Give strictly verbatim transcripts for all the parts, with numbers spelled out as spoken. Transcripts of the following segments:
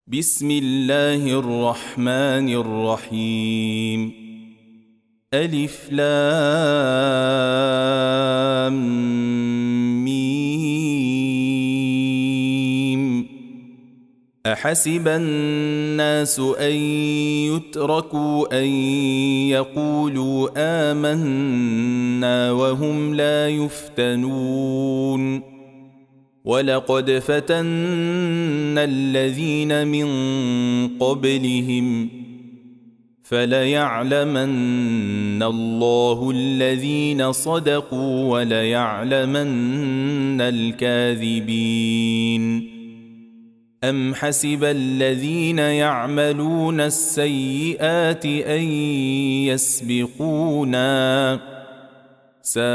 بسم الله الرحمن الرحيم. ألف لام ميم. أحسب الناس أن يتركوا أن يقولوا آمنا وهم لا يفتنون. ولقد فتنا الذين من قبلهم فليعلمن الله الذين صدقوا وليعلمن الكاذبين. أم حسب الذين يعملون السيئات أن يسبقونا ساء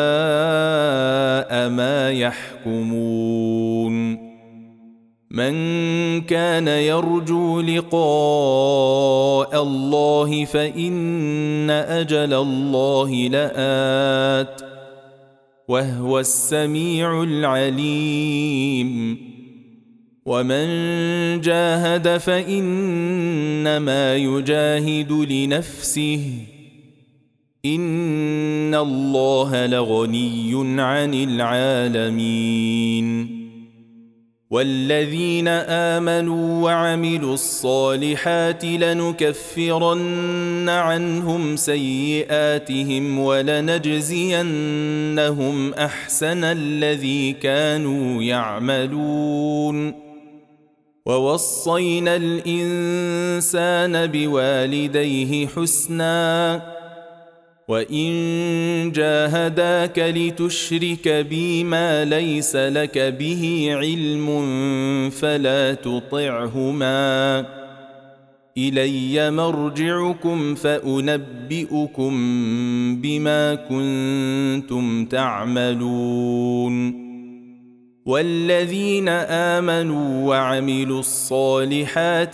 ما يحكمون. من كان يرجو لقاء الله فإن أجل الله لآت وهو السميع العليم. ومن جاهد فإنما يجاهد لنفسه إن الله لغني عن العالمين. والذين آمنوا وعملوا الصالحات لنكفرن عنهم سيئاتهم ولنجزينهم أحسن الذي كانوا يعملون. ووصينا الإنسان بوالديه حسناً وإن جاهداك لتشرك بي ما ليس لك به علم فلا تطعهما إلي مرجعكم فأنبئكم بما كنتم تعملون. والذين آمنوا وعملوا الصالحات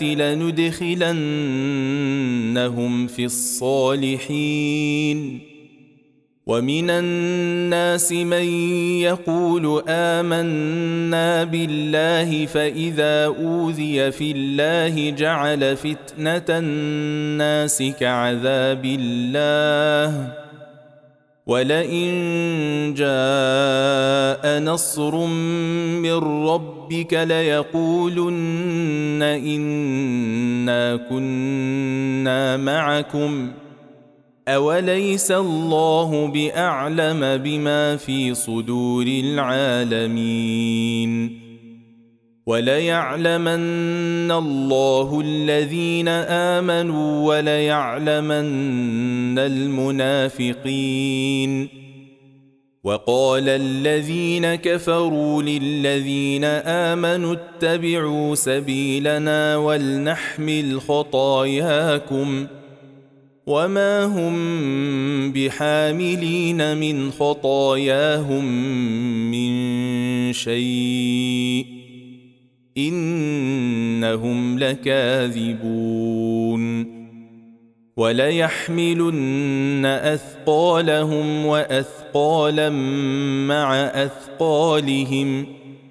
لندخلنهم في الصالحين. ومن الناس من يقول آمنا بالله فإذا أوذي في الله جعل فتنة الناس كعذاب الله ولئن جاء نصر من ربك ليقولن إنا كنا معكم أوليس الله بأعلم بما في صدور العالمين. وليعلمن الله الذين آمنوا وليعلمن المنافقين. وقال الذين كفروا للذين آمنوا اتبعوا سبيلنا ولنحمل خطاياكم وما هم بحاملين من خطاياهم من شيء إنهم لكاذبون. وليحملن أثقالهم وأثقالا مع أثقالهم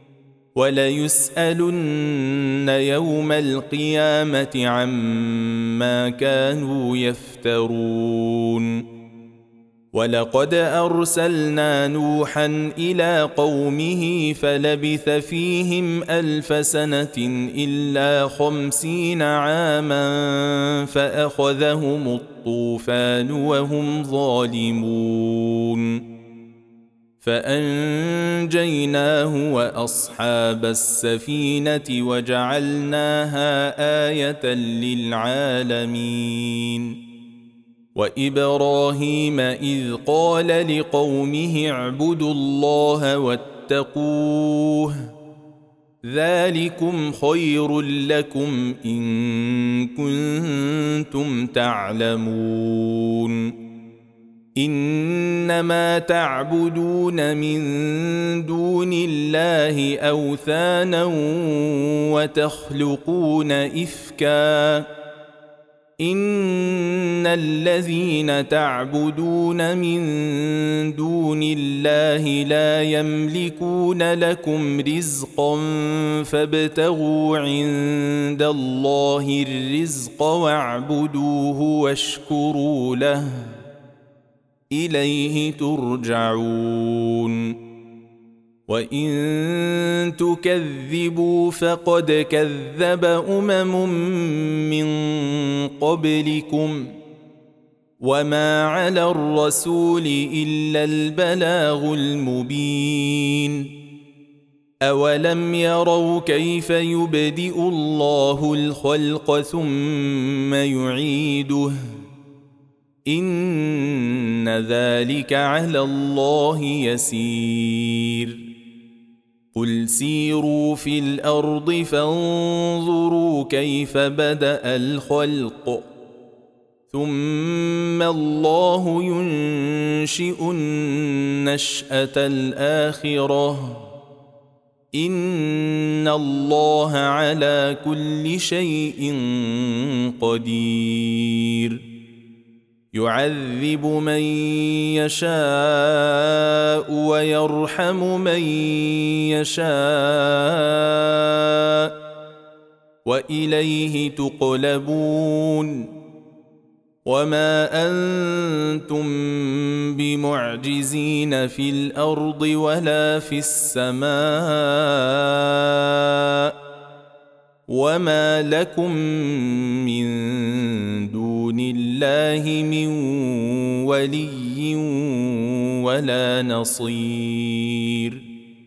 وليسألن يوم القيامة عما كانوا يفترون. ولقد أرسلنا نوحا إلى قومه فلبث فيهم ألف سنة إلا خمسين عاما فأخذهم الطوفان وهم ظالمون. فأنجيناه وأصحاب السفينة وجعلناها آية للعالمين. وإبراهيم إذ قال لقومه اعبدوا الله واتقوه ذلكم خير لكم إن كنتم تعلمون. إنما تعبدون من دون الله أوثانا وتخلقون إفكاً إن الذين تعبدون من دون الله لا يملكون لكم رزقا فابتغوا عند الله الرزق واعبدوه واشكروا له إليه ترجعون وإن تكذبوا فقد كذب أمم من قبلكم وما على الرسول إلا البلاغ المبين أولم يروا كيف يبدئ الله الخلق ثم يعيده إن ذلك على الله يسير قل سيروا في الأرض فانظروا كيف بدأ الخلق ثم الله ينشئ النشأة الآخرة إن الله على كل شيء قدير يعذب من يشاء ويرحم من يشاء وإليه تقلبون وما أنتم بمعجزين في الأرض ولا في السماء وما لكم من دون الله من ولي ولا نصير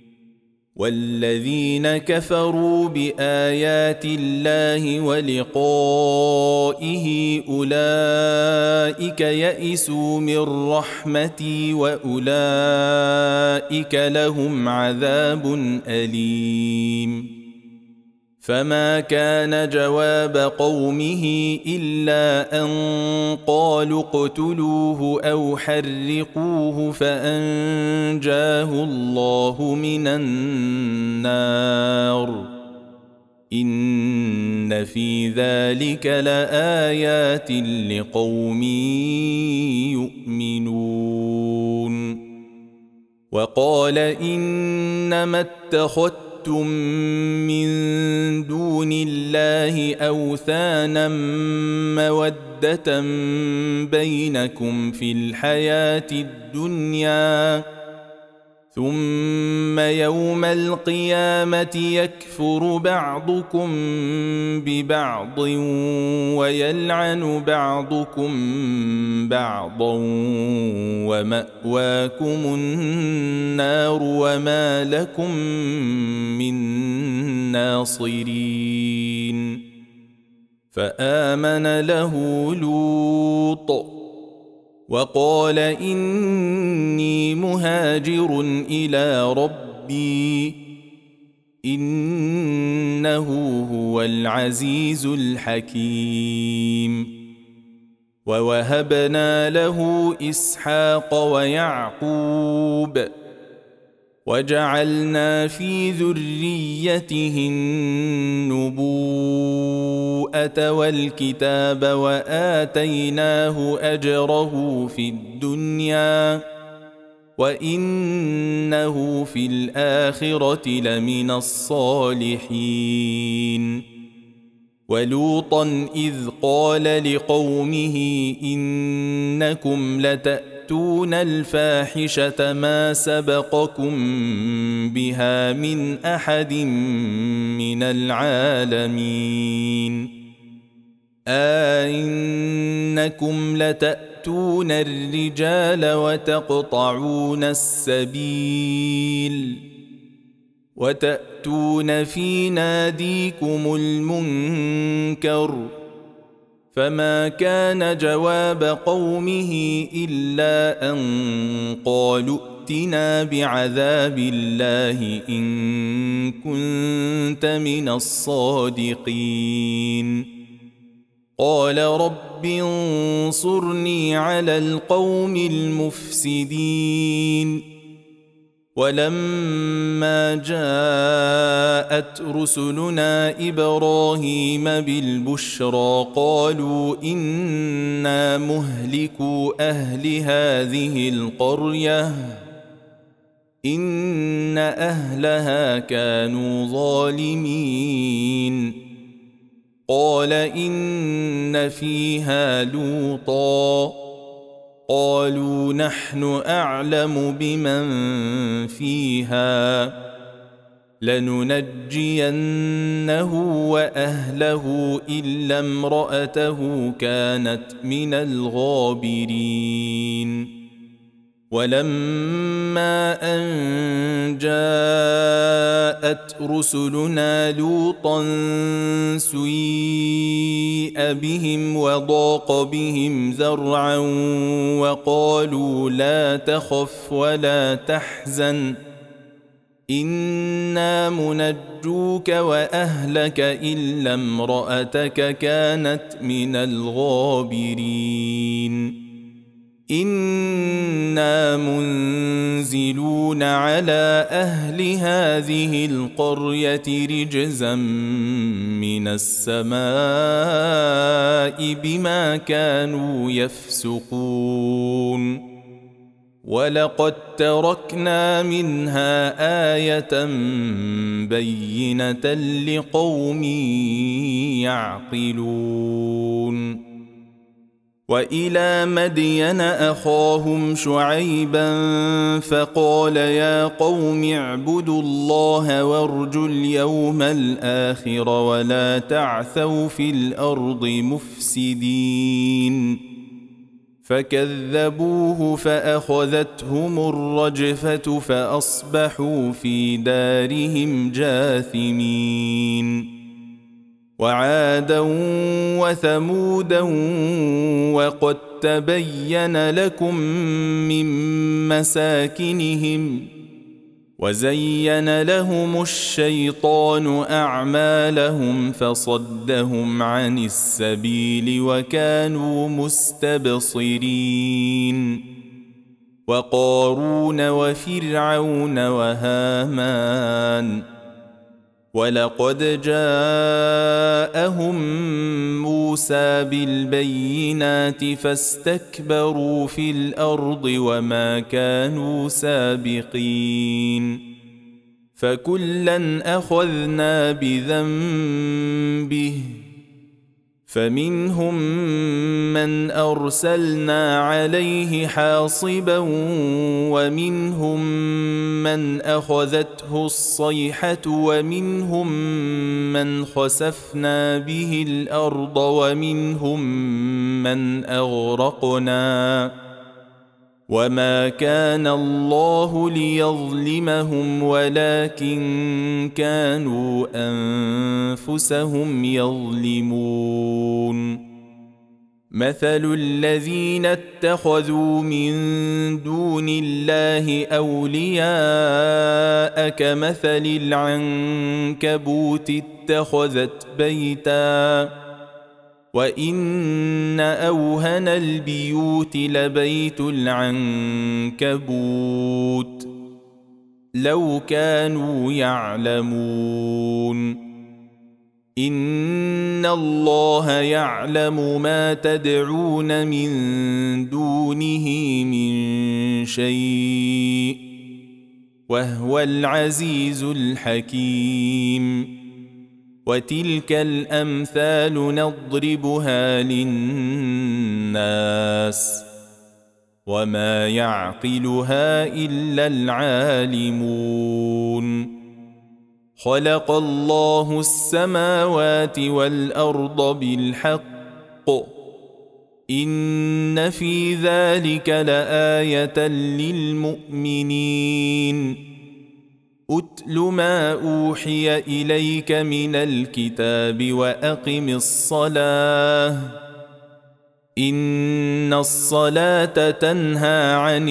والذين كفروا بآيات الله ولقائه أولئك يئسوا من رحمتي وأولئك لهم عذاب أليم فما كان جواب قومه إلا أن قالوا اقتلوه أو حرقوه فأنجاه الله من النار إن في ذلك لآيات لقوم يؤمنون وقال إنما اتخذت من دون الله أوثانا مودة بينكم في الحياة الدنيا ثم يوم القيامة يكفر بعضكم ببعض ويلعن بعضكم بعضا ومأواكم النار وما لكم من ناصرين فآمن له لوط وقال إني مهاجر إلى ربي إنه هو العزيز الحكيم ووهبنا له إسحاق ويعقوب وجعلنا في ذريته النبوءة والكتاب وآتيناه أجره في الدنيا وإنه في الآخرة لمن الصالحين ولوطا إذ قال لقومه إنكم لتأتون الفاحشة ما سبقكم بها من أحد من العالمين أئنكم لتأتون الرجال وتقطعون السبيل وتأتون في ناديكم المنكر فما كان جواب قومه إلا أن قالوا ائتنا بعذاب الله إن كنت من الصادقين قال رب انصرني على القوم المفسدين ولما جاءت رسلنا إبراهيم بالبشرى قالوا إنا مهلكو أهل هذه القرية إن أهلها كانوا ظالمين قال إن فيها لوطا قالوا نحن أعلم بمن فيها لننجينه وأهله إلا امرأته كانت من الغابرين ولما أن جاءت رسلنا لوطا سيء بهم وضاق بهم ذرعا وقالوا لا تخف ولا تحزن إنا منجوك وأهلك إلا امرأتك كانت من الغابرين إنا منزلون على أهل هذه القرية رجزا من السماء بما كانوا يفسقون ولقد تركنا منها آية بينة لقوم يعقلون وإلى مدين أخاهم شعيبا فقال يا قوم اعبدوا الله وارجوا اليوم الآخر ولا تعثوا في الأرض مفسدين فكذبوه فأخذتهم الرجفة فأصبحوا في دارهم جاثمين وعادا وثمودا وقد تبين لكم من مساكنهم وزين لهم الشيطان أعمالهم فصدهم عن السبيل وكانوا مستبصرين وقارون وفرعون وهامان ولقد جاءهم موسى بالبينات فاستكبروا في الأرض وما كانوا سابقين فكلا أخذنا بذنبه فمنهم من أرسلنا عليه حاصبا ومنهم من أخذته الصيحة ومنهم من خسفنا به الأرض ومنهم من أغرقنا وما كان الله ليظلمهم ولكن كانوا أنفسهم يظلمون مثل الذين اتخذوا من دون الله أولياء كمثل العنكبوت اتخذت بيتاً وإن أوهن البيوت لبيت العنكبوت لو كانوا يعلمون إن الله يعلم ما تدعون من دونه من شيء وهو العزيز الحكيم وتلك الأمثال نضربها للناس وما يعقلها إلا العالمون خلق الله السماوات والأرض بالحق إن في ذلك لآية للمؤمنين أتل ما أوحي إليك من الكتاب وأقم الصلاة إن الصلاة تنهى عن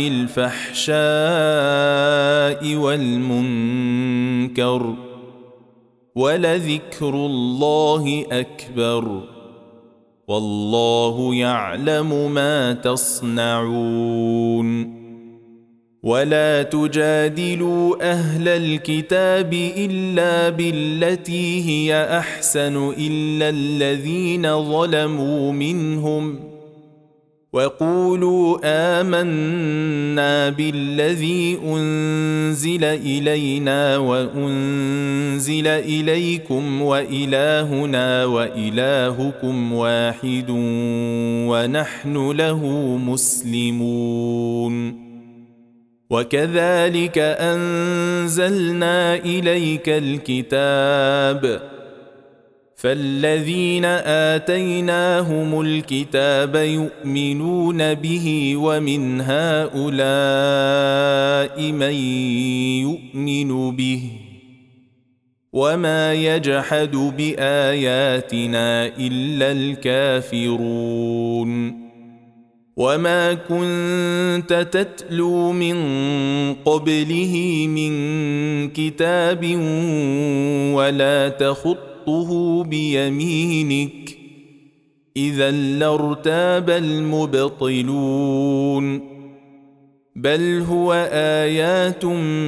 الفحشاء والمنكر ولذكر الله أكبر والله يعلم ما تصنعون ولا تجادلوا أهل الكتاب إلا بالتي هي أحسن إلا الذين ظلموا منهم وقولوا آمنا بالذي أنزل إلينا وأنزل إليكم وإلهنا وإلهكم واحد ونحن له مسلمون وكذلك أنزلنا إليك الكتاب فالذين آتيناهم الكتاب يؤمنون به ومن هؤلاء من يؤمن به وما يجحد بآياتنا إلا الكافرون وما كنت تتلو من قبله من كتاب ولا تخطه بيمينك إذا لارتاب المبطلون بل هو آيات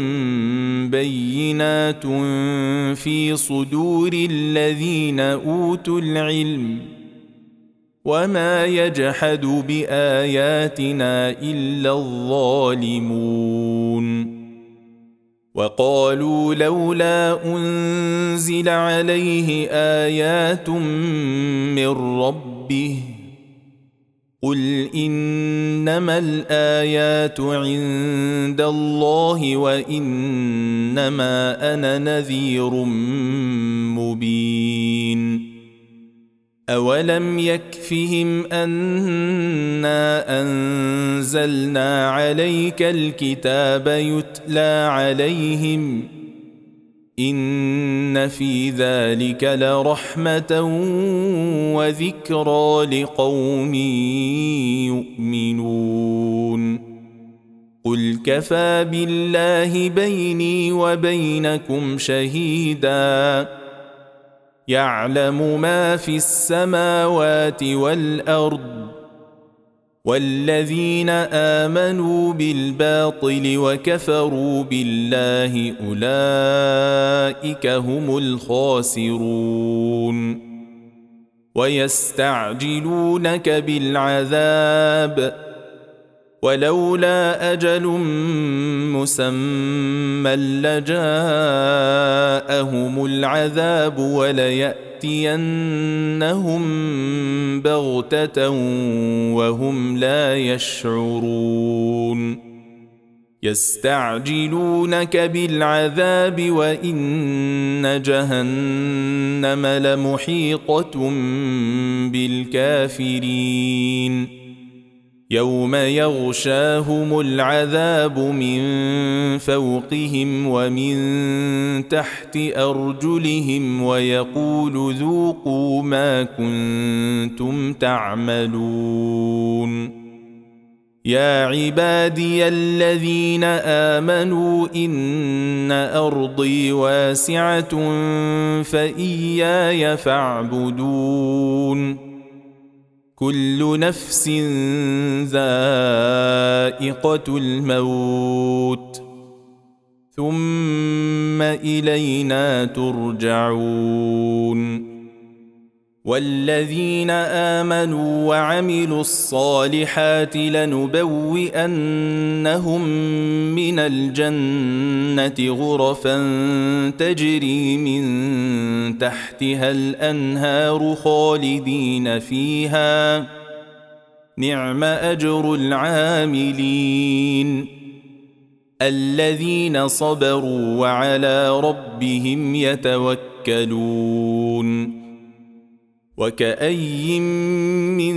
بينات في صدور الذين أوتوا العلم وما يجحد بآياتنا إلا الظالمون وقالوا لولا أنزل عليه آيات من ربه قل إنما الآيات عند الله وإنما أنا نذير مبين أولم يكفهم أنا أنزلنا عليك الكتاب يتلى عليهم إن في ذلك لرحمة وذكرى لقوم يؤمنون قل كفى بالله بيني وبينكم شهيداً يعلم ما في السماوات والأرض والذين آمنوا بالباطل وكفروا بالله أولئك هم الخاسرون ويستعجلونك بالعذاب ولولا أجل مسمى لجاءهم العذاب وليأتينهم بغتة وهم لا يشعرون يستعجلونك بالعذاب وإن جهنم لمحيطة بالكافرين يوم يغشاهم العذاب من فوقهم ومن تحت أرجلهم ويقول ذوقوا ما كنتم تعملون يا عبادي الذين آمنوا إن أرضي واسعة فإياي فاعبدون كل نفس ذائقة الموت ثم إلينا ترجعون والذين آمنوا وعملوا الصالحات لنبوئنهم من الجنة غرفا تجري من تحتها الأنهار خالدين فيها نعم أجر العاملين الذين صبروا وعلى ربهم يتوكلون وكأي من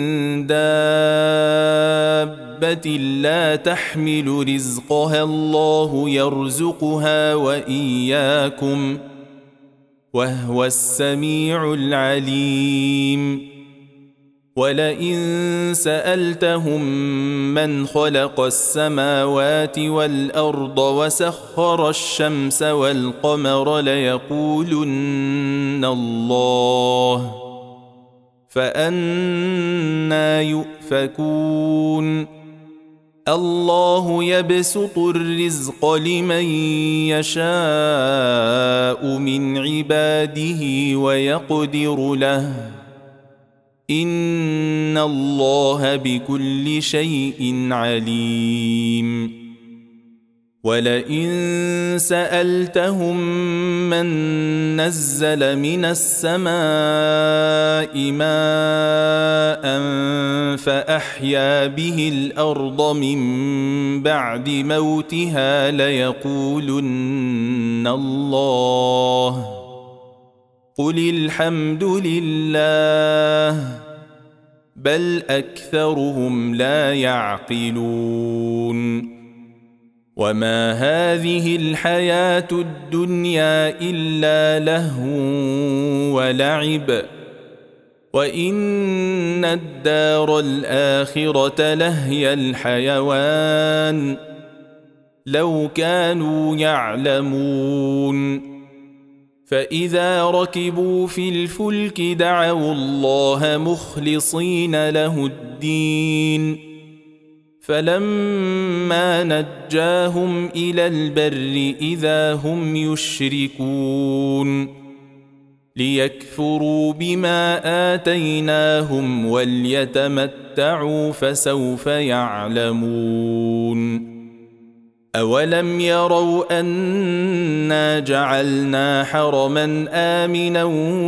دابة لا تحمل رزقها الله يرزقها وإياكم وهو السميع العليم ولئن سألتهم من خلق السماوات والأرض وسخر الشمس والقمر ليقولن الله فأنى يؤفكون الله يبسط الرزق لمن يشاء من عباده ويقدر له إن الله بكل شيء عليم ولئن سألتهم من نزل من السماء ماء فأحيا به الأرض من بعد موتها ليقولن الله قل الحمد لله بل أكثرهم لا يعقلون وما هذه الحياة الدنيا إلا لهو ولعب وإن الدار الآخرة لهي الحيوان لو كانوا يعلمون فإذا ركبوا في الفلك دعوا الله مخلصين له الدين فلما نجاهم إلى البر إذا هم يشركون ليكفروا بما آتيناهم وليتمتعوا فسوف يعلمون أولم يروا أنا جعلنا حرما آمنا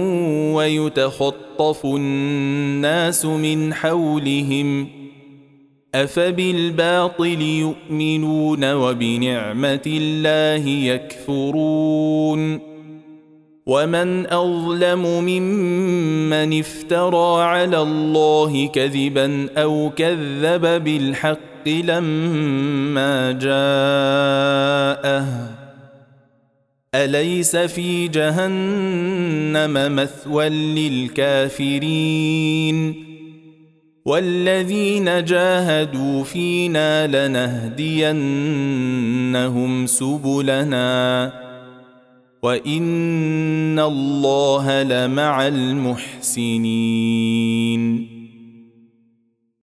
ويتخطف الناس من حولهم أفبالباطل يؤمنون وبنعمة الله يكفرون ومن أظلم ممن افترى على الله كذبا أو كذب بالحق لما جاءه أليس في جهنم مثوى للكافرين والذين جاهدوا فينا لنهدينهم سبلنا وإن الله لمع المحسنين